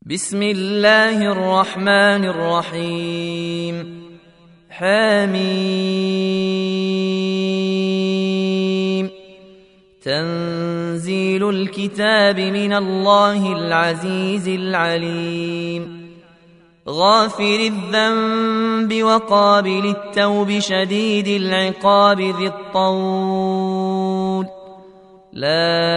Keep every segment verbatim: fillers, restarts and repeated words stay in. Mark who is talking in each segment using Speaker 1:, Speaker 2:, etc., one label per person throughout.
Speaker 1: بسم الله الرحمن الرحيم. حميم. تنزيل الكتاب من الله العزيز العليم. غافر الذنب وقابل التوب شديد العقاب ذي الطول. لا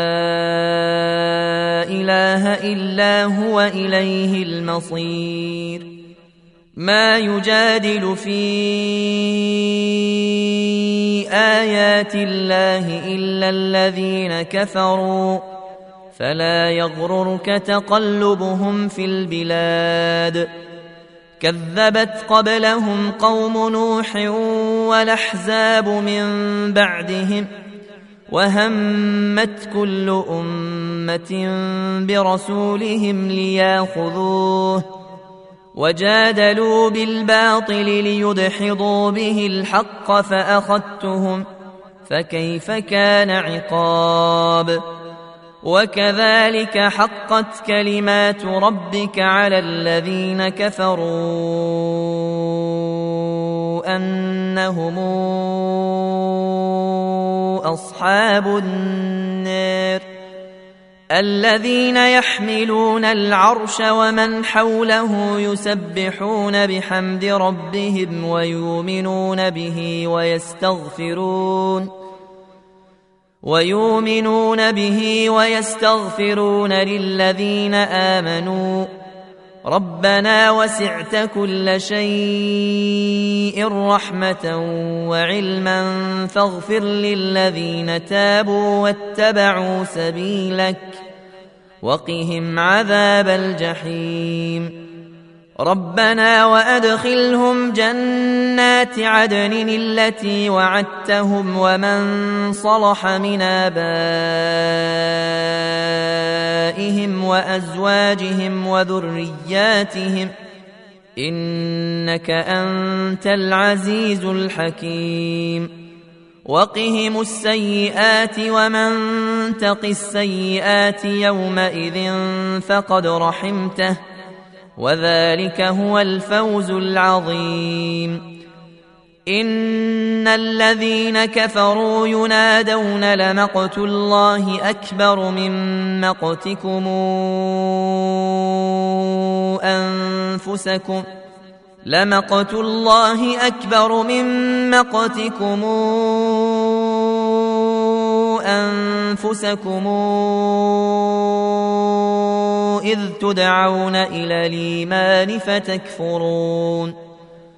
Speaker 1: إله إلا هو إليه المصير. ما يجادل في آيات الله إلا الذين كفروا فلا يغررك تقلبهم في البلاد. كذبت قبلهم قوم نوح والأحزاب من بعدهم وهمت كل أمة برسولهم لياخذوه وجادلوا بالباطل ليدحضوا به الحق فأخذتهم فكيف كان عقاب. وكذلك حقت كلمات ربك على الذين كفروا أنهم أصحاب النار الذين يحملون العرش ومن حوله يسبحون بحمد ربهم ويؤمنون به ويستغفرون ويؤمنون به ويستغفرون للذين آمنوا ربنا وسعت كل شيء رحمة وعلما فاغفر للذين تابوا واتبعوا سبيلك وقهم عذاب الجحيم. ربنا وأدخلهم جنات عدن التي وعدتهم ومن صلح من آبائهم وأزواجهم وذرياتهم إنك أنت العزيز الحكيم. وقهم السيئات ومن تق السيئات يومئذ فقد رحمته وذلك هو الفوز العظيم. إن الذين كفروا ينادون لمقت الله أكبر من مقتكم أنفسكم لمقت الله أكبر من مقتكم أنفسكم إذ تدعون إلى الإيمان فتكفرون